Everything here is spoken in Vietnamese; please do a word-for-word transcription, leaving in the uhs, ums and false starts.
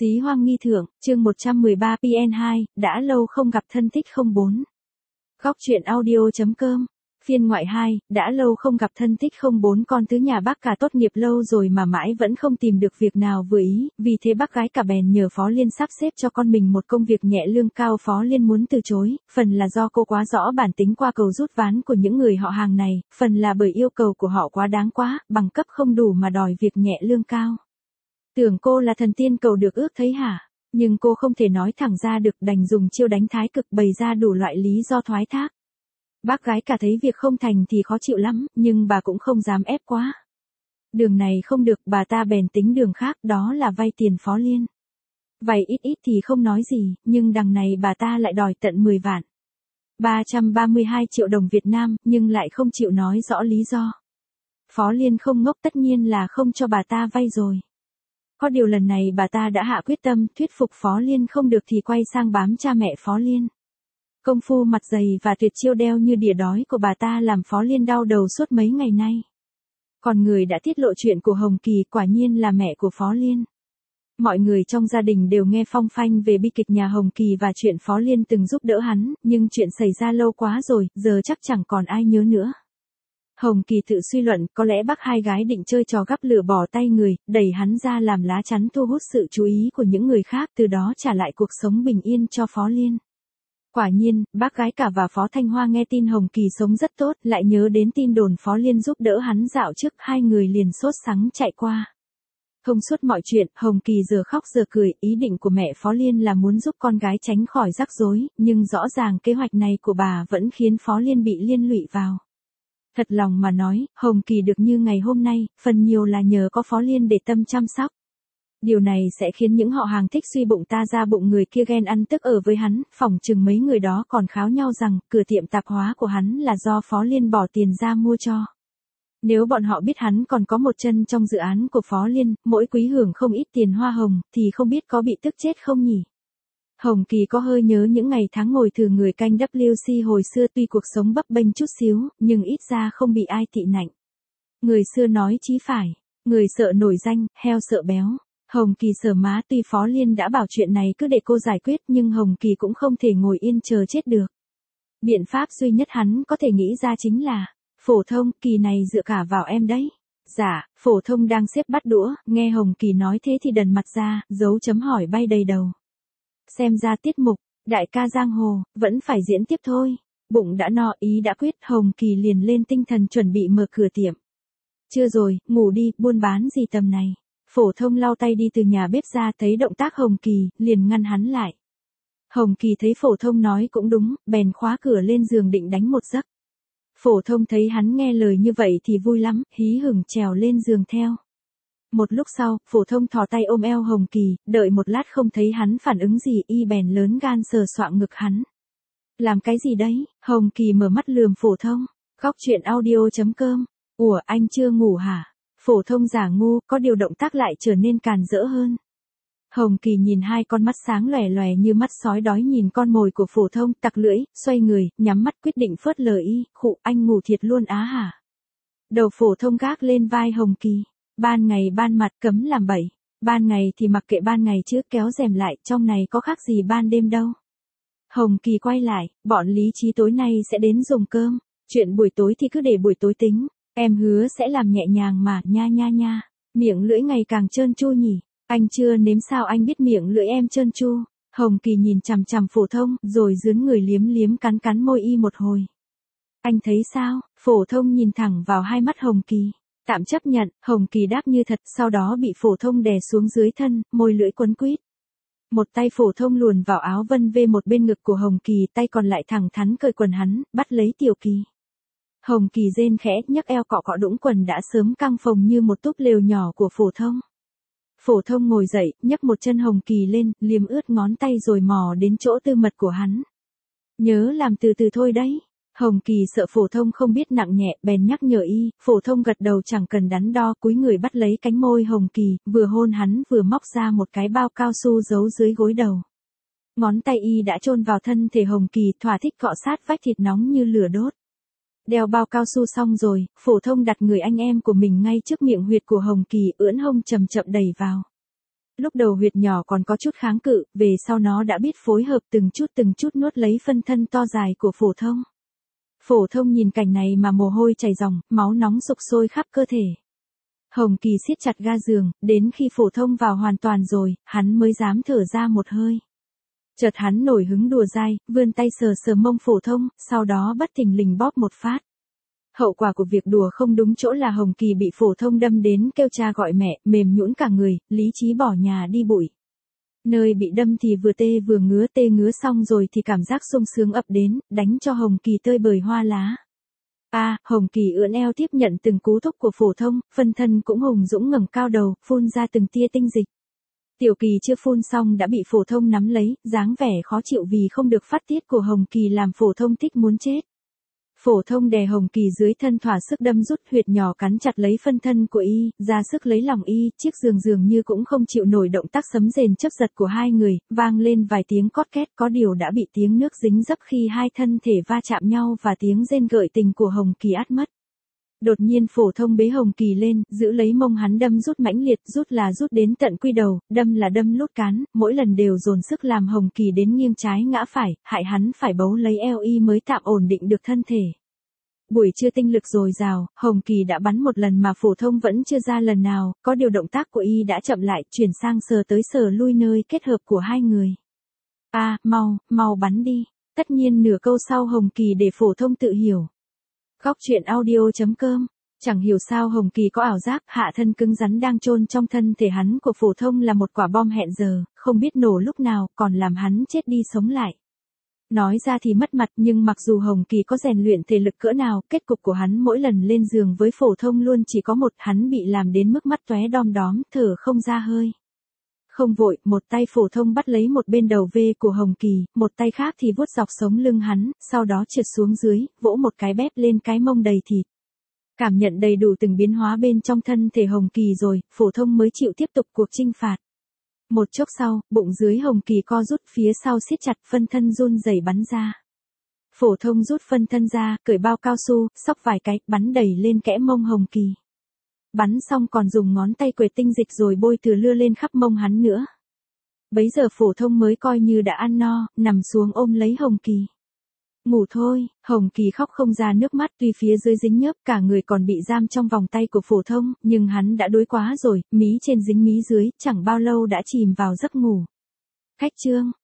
Xí Hoang Nghi Thượng, chương một trăm mười ba P N hai, đã lâu không gặp thân thích không bốn. Góc truyện audio.com, phiên ngoại hai, đã lâu không gặp thân thích không bốn. Con tứ nhà bác cả tốt nghiệp lâu rồi mà mãi vẫn không tìm được việc nào vừa ý, vì thế bác gái cả bèn nhờ Phó Liên sắp xếp cho con mình một công việc nhẹ lương cao. Phó Liên muốn từ chối, phần là do cô quá rõ bản tính qua cầu rút ván của những người họ hàng này, phần là bởi yêu cầu của họ quá đáng quá, bằng cấp không đủ mà đòi việc nhẹ lương cao. Tưởng cô là thần tiên cầu được ước thấy hả? Nhưng cô không thể nói thẳng ra được, đành dùng chiêu đánh thái cực bày ra đủ loại lý do thoái thác. Bác gái cả thấy việc không thành thì khó chịu lắm, nhưng bà cũng không dám ép quá. Đường này không được, bà ta bèn tính đường khác, đó là vay tiền Phó Liên. Vay ít ít thì không nói gì, nhưng đằng này bà ta lại đòi tận mười vạn. ba trăm ba mươi hai triệu đồng Việt Nam, nhưng lại không chịu nói rõ lý do. Phó Liên không ngốc, tất nhiên là không cho bà ta vay rồi. Có điều lần này bà ta đã hạ quyết tâm, thuyết phục Phó Liên không được thì quay sang bám cha mẹ Phó Liên. Công phu mặt dày và tuyệt chiêu đeo như đỉa đói của bà ta làm Phó Liên đau đầu suốt mấy ngày nay. Còn người đã tiết lộ chuyện của Hồng Kỳ quả nhiên là mẹ của Phó Liên. Mọi người trong gia đình đều nghe phong phanh về bi kịch nhà Hồng Kỳ và chuyện Phó Liên từng giúp đỡ hắn, nhưng chuyện xảy ra lâu quá rồi, giờ chắc chẳng còn ai nhớ nữa. Hồng Kỳ tự suy luận, có lẽ bác hai gái định chơi trò gắp lửa bỏ tay người, đẩy hắn ra làm lá chắn thu hút sự chú ý của những người khác, từ đó trả lại cuộc sống bình yên cho Phó Liên. Quả nhiên, bác gái cả và Phó Thanh Hoa nghe tin Hồng Kỳ sống rất tốt, lại nhớ đến tin đồn Phó Liên giúp đỡ hắn dạo trước, hai người liền sốt sắng chạy qua. Thông suốt mọi chuyện, Hồng Kỳ giờ khóc giờ cười, ý định của mẹ Phó Liên là muốn giúp con gái tránh khỏi rắc rối, nhưng rõ ràng kế hoạch này của bà vẫn khiến Phó Liên bị liên lụy vào. Thật lòng mà nói, Hồng Kỳ được như ngày hôm nay, phần nhiều là nhờ có Phó Liên để tâm chăm sóc. Điều này sẽ khiến những họ hàng thích suy bụng ta ra bụng người kia ghen ăn tức ở với hắn, phỏng chừng mấy người đó còn kháo nhau rằng, cửa tiệm tạp hóa của hắn là do Phó Liên bỏ tiền ra mua cho. Nếu bọn họ biết hắn còn có một chân trong dự án của Phó Liên, mỗi quý hưởng không ít tiền hoa hồng, thì không biết có bị tức chết không nhỉ? Hồng Kỳ có hơi nhớ những ngày tháng ngồi thử người canh W C hồi xưa, tuy cuộc sống bấp bênh chút xíu, nhưng ít ra không bị ai tị nạnh. Người xưa nói chí phải, người sợ nổi danh, heo sợ béo. Hồng Kỳ sờ má, tuy Phó Liên đã bảo chuyện này cứ để cô giải quyết, nhưng Hồng Kỳ cũng không thể ngồi yên chờ chết được. Biện pháp duy nhất hắn có thể nghĩ ra chính là, Phổ Thông, kỳ này dựa cả vào em đấy. Dạ, Phổ Thông đang xếp bắt đũa, nghe Hồng Kỳ nói thế thì đần mặt ra, dấu chấm hỏi bay đầy đầu. Xem ra tiết mục, đại ca giang hồ, vẫn phải diễn tiếp thôi. Bụng đã no, ý đã quyết, Hồng Kỳ liền lên tinh thần chuẩn bị mở cửa tiệm. Chưa rồi, ngủ đi, buôn bán gì tầm này. Phổ Thông lau tay đi từ nhà bếp ra, thấy động tác Hồng Kỳ, liền ngăn hắn lại. Hồng Kỳ thấy Phổ Thông nói cũng đúng, bèn khóa cửa lên giường định đánh một giấc. Phổ Thông thấy hắn nghe lời như vậy thì vui lắm, hí hửng trèo lên giường theo. Một lúc sau, Phổ Thông thò tay ôm eo Hồng Kỳ, đợi một lát không thấy hắn phản ứng gì, y bèn lớn gan sờ soạng ngực hắn. Làm cái gì đấy? Hồng Kỳ mở mắt lườm Phổ Thông. Góc truyện audio.com. Ủa, anh chưa ngủ hả? Phổ Thông giả ngu, có điều động tác lại trở nên càn rỡ hơn. Hồng Kỳ nhìn hai con mắt sáng lòe lòe như mắt sói đói nhìn con mồi của Phổ Thông, tặc lưỡi, xoay người, nhắm mắt quyết định phớt lờ y, khụ, anh ngủ thiệt luôn á hả? Đầu Phổ Thông gác lên vai Hồng Kỳ. Ban ngày ban mặt cấm làm bậy, ban ngày thì mặc kệ ban ngày chứ, kéo rèm lại, trong này có khác gì ban đêm đâu. Hồng Kỳ quay lại, bọn lý trí tối nay sẽ đến dùng cơm, chuyện buổi tối thì cứ để buổi tối tính, em hứa sẽ làm nhẹ nhàng mà, nha nha nha, miệng lưỡi ngày càng trơn tru nhỉ, anh chưa nếm sao anh biết miệng lưỡi em trơn tru. Hồng Kỳ nhìn chằm chằm Phổ Thông, rồi dướn người liếm liếm cắn cắn môi y một hồi. Anh thấy sao? Phổ Thông nhìn thẳng vào hai mắt Hồng Kỳ. Tạm chấp nhận, Hồng Kỳ đáp như thật, sau đó bị Phổ Thông đè xuống dưới thân, môi lưỡi quấn quýt. Một tay Phổ Thông luồn vào áo vân vê một bên ngực của Hồng Kỳ, tay còn lại thẳng thắn cởi quần hắn, bắt lấy Tiểu Kỳ. Hồng Kỳ rên khẽ, nhấc eo cọ cọ đũng quần đã sớm căng phồng như một túp lều nhỏ của Phổ Thông. Phổ Thông ngồi dậy, nhấc một chân Hồng Kỳ lên, liếm ướt ngón tay rồi mò đến chỗ tư mật của hắn. Nhớ làm từ từ thôi đấy. Hồng Kỳ sợ Phổ Thông không biết nặng nhẹ, bèn nhắc nhở y. Phổ Thông gật đầu chẳng cần đắn đo, cúi người bắt lấy cánh môi Hồng Kỳ, vừa hôn hắn vừa móc ra một cái bao cao su giấu dưới gối đầu. Ngón tay y đã chôn vào thân thể Hồng Kỳ, thỏa thích cọ sát vách thịt nóng như lửa đốt. Đeo bao cao su xong rồi, Phổ Thông đặt người anh em của mình ngay trước miệng huyệt của Hồng Kỳ, ưỡn hông chậm chậm đẩy vào. Lúc đầu huyệt nhỏ còn có chút kháng cự, về sau nó đã biết phối hợp từng chút từng chút nuốt lấy phân thân to dài của Phổ Thông. Phổ Thông nhìn cảnh này mà mồ hôi chảy ròng, máu nóng sục sôi khắp cơ thể. Hồng Kỳ siết chặt ga giường, đến khi Phổ Thông vào hoàn toàn rồi, hắn mới dám thở ra một hơi. Chợt hắn nổi hứng đùa dai, vươn tay sờ sờ mông Phổ Thông, sau đó bất thình lình bóp một phát. Hậu quả của việc đùa không đúng chỗ là Hồng Kỳ bị Phổ Thông đâm đến kêu cha gọi mẹ, mềm nhũn cả người, lý trí bỏ nhà đi bụi. Nơi bị đâm thì vừa tê vừa ngứa, tê ngứa xong rồi thì cảm giác sung sướng ập đến, đánh cho Hồng Kỳ tơi bời hoa lá. A, à, Hồng Kỳ ưỡn eo tiếp nhận từng cú thúc của Phổ Thông, phân thân cũng hùng dũng ngẩng cao đầu, phun ra từng tia tinh dịch. Tiểu Kỳ chưa phun xong đã bị Phổ Thông nắm lấy, dáng vẻ khó chịu vì không được phát tiết của Hồng Kỳ làm Phổ Thông thích muốn chết. Phổ Thông đè Hồng Kỳ dưới thân thỏa sức đâm rút, huyệt nhỏ cắn chặt lấy phân thân của y, ra sức lấy lòng y, chiếc giường dường như cũng không chịu nổi động tác sấm rền chớp giật của hai người, vang lên vài tiếng cót két, có điều đã bị tiếng nước dính dấp khi hai thân thể va chạm nhau và tiếng rên gợi tình của Hồng Kỳ át mất. Đột nhiên Phổ Thông bế Hồng Kỳ lên, giữ lấy mông hắn đâm rút mãnh liệt, rút là rút đến tận quy đầu, đâm là đâm lút cán, mỗi lần đều dồn sức làm Hồng Kỳ đến nghiêng trái ngã phải, hại hắn phải bấu lấy eo y mới tạm ổn định được thân thể. Buổi trưa tinh lực dồi dào, Hồng Kỳ đã bắn một lần mà Phổ Thông vẫn chưa ra lần nào, có điều động tác của y đã chậm lại, chuyển sang sờ tới sờ lui nơi kết hợp của hai người. A, à, mau, mau bắn đi. Tất nhiên nửa câu sau Hồng Kỳ để Phổ Thông tự hiểu. Góc truyện audio chấm com. Chẳng hiểu sao Hồng Kỳ có ảo giác, hạ thân cứng rắn đang chôn trong thân thể hắn của Phổ Thông là một quả bom hẹn giờ, không biết nổ lúc nào, còn làm hắn chết đi sống lại. Nói ra thì mất mặt, nhưng mặc dù Hồng Kỳ có rèn luyện thể lực cỡ nào, kết cục của hắn mỗi lần lên giường với Phổ Thông luôn chỉ có một, hắn bị làm đến mức mắt tóe đom đóm, thở không ra hơi. Không vội, một tay Phổ Thông bắt lấy một bên đầu vê của Hồng Kỳ, một tay khác thì vuốt dọc sống lưng hắn, sau đó trượt xuống dưới, vỗ một cái bép lên cái mông đầy thịt. Cảm nhận đầy đủ từng biến hóa bên trong thân thể Hồng Kỳ rồi, Phổ Thông mới chịu tiếp tục cuộc chinh phạt. Một chốc sau, bụng dưới Hồng Kỳ co rút, phía sau siết chặt, phân thân run rẩy bắn ra. Phổ Thông rút phân thân ra, cởi bao cao su, xóc vài cái, bắn đầy lên kẽ mông Hồng Kỳ. Bắn xong còn dùng ngón tay quệt tinh dịch rồi bôi từ lưa lên khắp mông hắn nữa. Bấy giờ Phổ Thông mới coi như đã ăn no, nằm xuống ôm lấy Hồng Kỳ. Ngủ thôi, Hồng Kỳ khóc không ra nước mắt, tuy phía dưới dính nhớp, cả người còn bị giam trong vòng tay của Phổ Thông, nhưng hắn đã đuối quá rồi, mí trên dính mí dưới, chẳng bao lâu đã chìm vào giấc ngủ. Cách chương